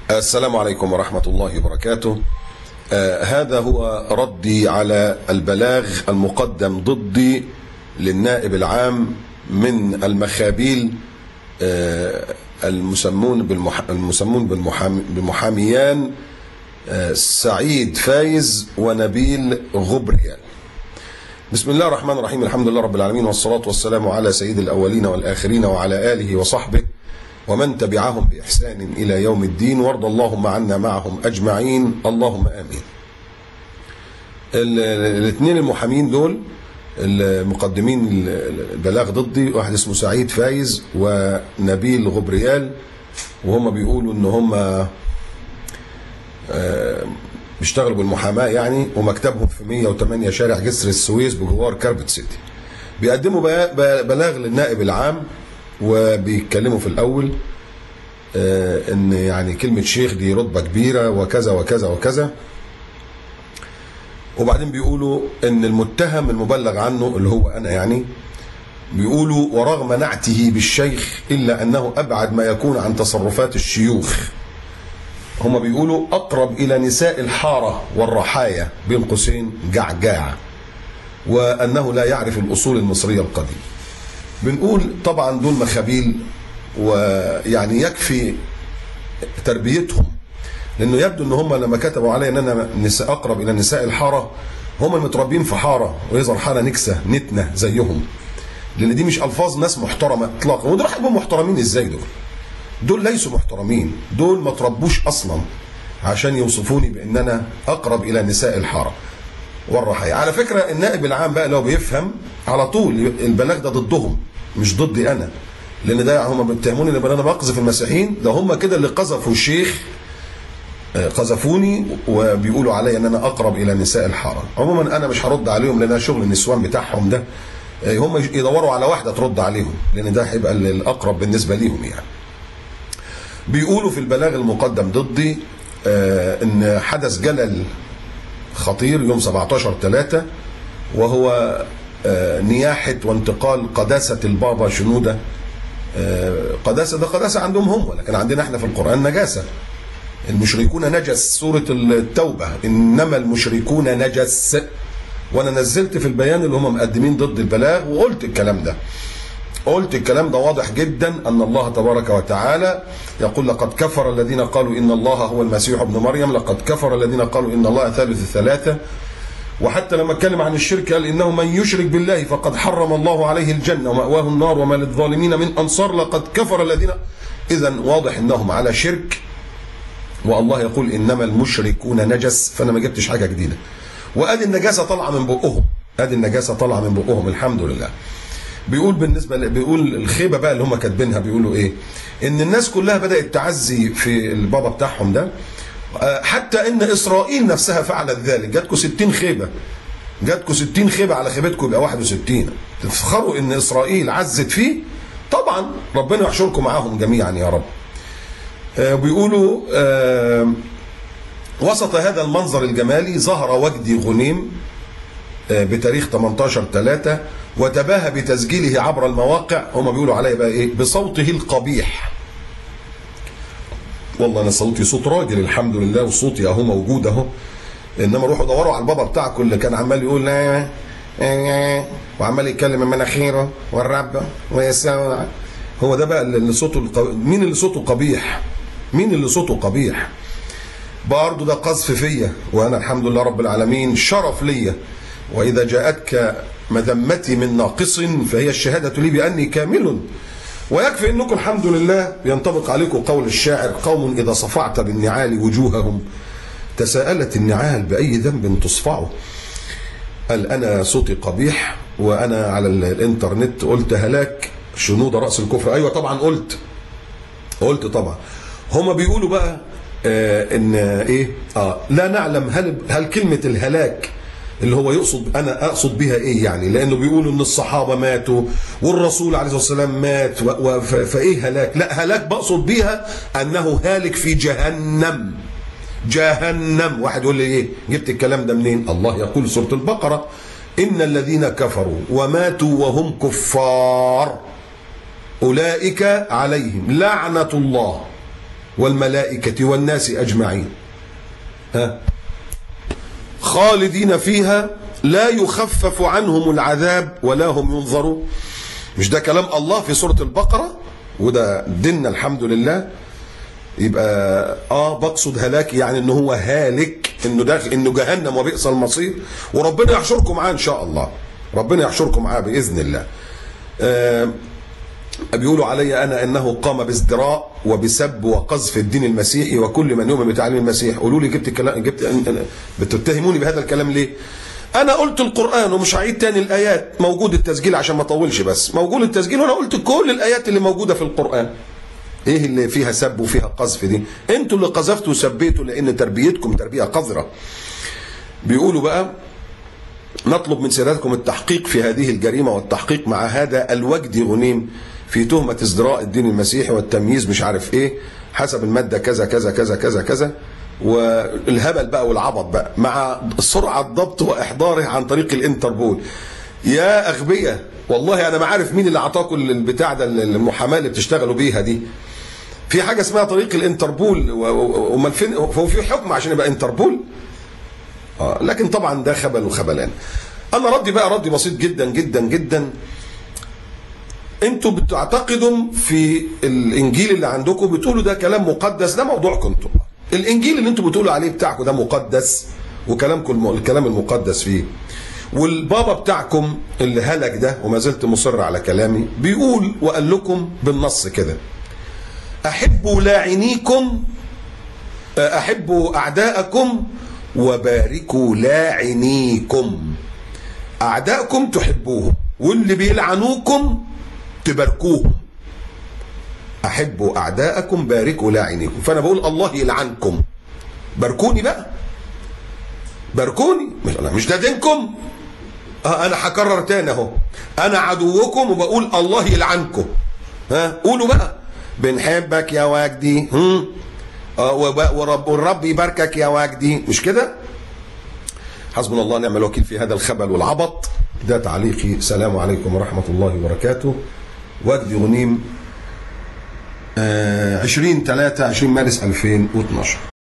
السلام عليكم ورحمة الله وبركاته. هذا هو ردي على البلاغ المقدم ضدي للنائب العام من المخابيل المسمون بالمحاميان سعيد فايز ونبيل غبريال. بسم الله الرحمن الرحيم، الحمد لله رب العالمين، والصلاة والسلام على سيد الأولين والآخرين وعلى آله وصحبه ومن تبعهم بإحسان إلى يوم الدين، وارض اللهم عنا معهم أجمعين، اللهم آمين. الاثنين المحامين دول المقدمين البلاغ ضدي، واحد اسمه سعيد فايز ونبيل غبريال، وهم بيقولوا ان هم بيشتغلوا بالمحاماة يعني، ومكتبهم في 108 شارع جسر السويس بجوار كاربت سيتي. بيقدموا بلاغ للنائب العام، وبيتكلموا في الأول ان يعني كلمة شيخ دي رتبة كبيرة وكذا وكذا وكذا، وبعدين بيقولوا ان المتهم المبلغ عنه اللي هو انا يعني، بيقولوا ورغم نعته بالشيخ الا انه ابعد ما يكون عن تصرفات الشيوخ. هم بيقولوا اقرب الى نساء الحارة والرحايا بين قوسين جعجاع، وانه لا يعرف الاصول المصرية القديمة. بنقول طبعا دول مخابيل، ويعني يكفي تربيتهم، لانه يبدو ان هم لما كتبوا علي ان انا اقرب الى نساء الحاره، هم المتربين في حاره ويظهر حاره نكسه نتنه زيهم، لان دي مش الفاظ ناس محترمه اطلاقا. ودول هيبقوا محترمين ازاي؟ دول ليسوا محترمين، دول ما تربوش اصلا عشان يوصفوني بان انا اقرب الى نساء الحاره والرحايا. على فكره النائب العام بقى لو بيفهم على طول البلاغ ده ضدهم مش ضدي انا، لان ده هم بيتهموني ان انا بقذف المسيحيين. ده هم كده اللي قذفوا الشيخ، قذفوني وبيقولوا علي ان انا اقرب الى نساء الحاره. عموما انا مش هرد عليهم لان شغل النسوان بتاعهم ده، هم يدوروا على واحده ترد عليهم، لان ده هيبقى الاقرب بالنسبه ليهم يعني. بيقولوا في البلاغ المقدم ضدي ان حدث جلل خطير يوم 17/3، وهو نياحه وانتقال قداسه البابا شنوده. قداسه ده قداسه عندهم هم، ولكن عندنا احنا في القران نجاسه. المشركون نجس، سورة التوبة، إنما المشركون نجس. وأنا نزلت في البيان اللي هم مقدمين ضد البلاغ وقلت الكلام ده. قلت الكلام ده واضح جدا، أن الله تبارك وتعالى يقول لقد كفر الذين قالوا إن الله هو المسيح ابن مريم، لقد كفر الذين قالوا إن الله ثالث ثلاثة. وحتى لما اتكلم عن الشرك قال إنه من يشرك بالله فقد حرم الله عليه الجنة ومأواه النار وما للظالمين من أنصار، لقد كفر الذين. إذا واضح إنهم على شرك، والله يقول انما المشركون نجس، فانا ما جبتش حاجه جديده. وادي النجاسه طالعه من بقهم، ادي النجاسه طالعه من بقهم، الحمد لله. بيقول بيقول الخيبه بقى اللي هم كاتبينها، بيقولوا ايه؟ ان الناس كلها بدات تعزي في البابا بتاعهم ده، حتى ان اسرائيل نفسها فعلت ذلك. جاتكم 60 خيبه، جاتكم 60 خيبه على خيبتكم يبقى 61. تفخروا ان اسرائيل عزت فيه؟ طبعا ربنا يحشركم معاهم جميعا يا رب. بيقولوا وسط هذا المنظر الجمالي ظهر وجدي غنيم بتاريخ 18/3، وتباهى بتسجيله عبر المواقع. هم بيقولوا عليه بقى ايه؟ بصوته القبيح. والله انا صوتي صوت راجل الحمد لله، وصوتي اهو موجود اهو. انما روحوا دوروا على البابا بتاعكم اللي كان عمال يقول لا وعمال يتكلم من مناخيره والرب ويسوع. هو ده بقى اللي صوته مين اللي صوته قبيح؟ مين اللي صوته قبيح؟ برضه ده قذف فيا، وانا الحمد لله رب العالمين شرف ليا. واذا جاءتك مذمتي من ناقص فهي الشهاده لي باني كامل. ويكفي انكم الحمد لله ينطبق عليكم قول الشاعر: قوم اذا صفعت بالنعال وجوههم تساءلت النعال باي ذنب تصفعه. قال انا صوتي قبيح، وانا على الانترنت قلت هلاك شنودة رأس الكفر. ايوه طبعا قلت طبعا. هما بيقولوا بقى ان ايه؟ لا نعلم هل كلمة الهلاك اللي هو يقصد، انا اقصد بها ايه يعني؟ لانه بيقولوا ان الصحابة ماتوا والرسول عليه الصلاة والسلام مات، فايه هلاك؟ لا، هلاك بقصد بيها انه هالك في جهنم. جهنم. واحد يقول لي ايه؟ جبت الكلام ده منين؟ الله يقول سورة البقرة: ان الذين كفروا وماتوا وهم كفار أولئك عليهم لعنة الله والملائكة والناس أجمعين خالدين فيها لا يخفف عنهم العذاب ولا هم ينظرون. مش ده كلام الله في سورة البقرة؟ وده ديننا الحمد لله. يبقى بقصد هلاك يعني ان هو هالك، انه جهنم وبئس المصير، وربنا يحشركم معاه ان شاء الله، ربنا يحشركم معاه باذن الله. بيقولوا علي انا انه قام بازدراء وبسب وقذف الدين المسيحي وكل من يؤمن بتعليم المسيح. قولوا لي بتتهموني بهذا الكلام ليه؟ انا قلت القران ومش هعيد تاني الايات، موجود التسجيل عشان ما اطولش، بس موجود التسجيل وانا قلت كل الايات اللي موجوده في القران. ايه اللي فيها سب وفيها قذف دي؟ انتوا اللي قذفتوا وسبيتوا لان تربيتكم تربيه قذره. بيقولوا بقى نطلب من سيادتكم التحقيق في هذه الجريمه والتحقيق مع هذا الوجدي غنيم في تهمه ازدراء الدين المسيحي والتمييز مش عارف ايه حسب الماده كذا كذا كذا كذا كذا، والهبل بقى والعبط بقى مع سرعه ضبط واحضاره عن طريق الانتربول. يا اغبياء والله انا ما عارف مين اللي اعطاكم البتاع ده، المحاماه اللي بتشتغلوا بيها دي. في حاجه اسمها طريق الانتربول، امال فين هو في حكم عشان يبقى انتربول؟ لكن طبعا ده خبل وخبلان. انا ردي بقى ردي بسيط جدا جدا جدا. انتوا بتعتقدوا في الانجيل اللي عندكم بتقولوا ده كلام مقدس، ده موضوعكم انتوا. الانجيل اللي انتوا بتقولوا عليه بتاعكم ده مقدس وكلامكم الكلام المقدس فيه. والبابا بتاعكم اللي هلك ده وما زلت مصر على كلامي بيقول وقال لكم بالنص كده: احبوا لاعنيكم، احبوا اعداءكم وباركوا لاعنيكم. اعداءكم تحبوهم واللي بيلعنوكم تباركوهم. احبوا اعداءكم باركوا لاعنيكم. فانا بقول الله يلعنكم، باركوني بقى، باركوني. مش ده دينكم؟ انا هكرر تاني اهو، انا عدوكم وبقول الله يلعنكم. قولوا بقى بنحبك يا وجدي، والرب يباركك يا وجدي، مش كده؟ حسبنا الله ونعم الوكيل في هذا الخبل والعبط. ده تعليقي. السلام عليكم ورحمة الله وبركاته. وجدي غنيم 20/3/20 مارس 2012.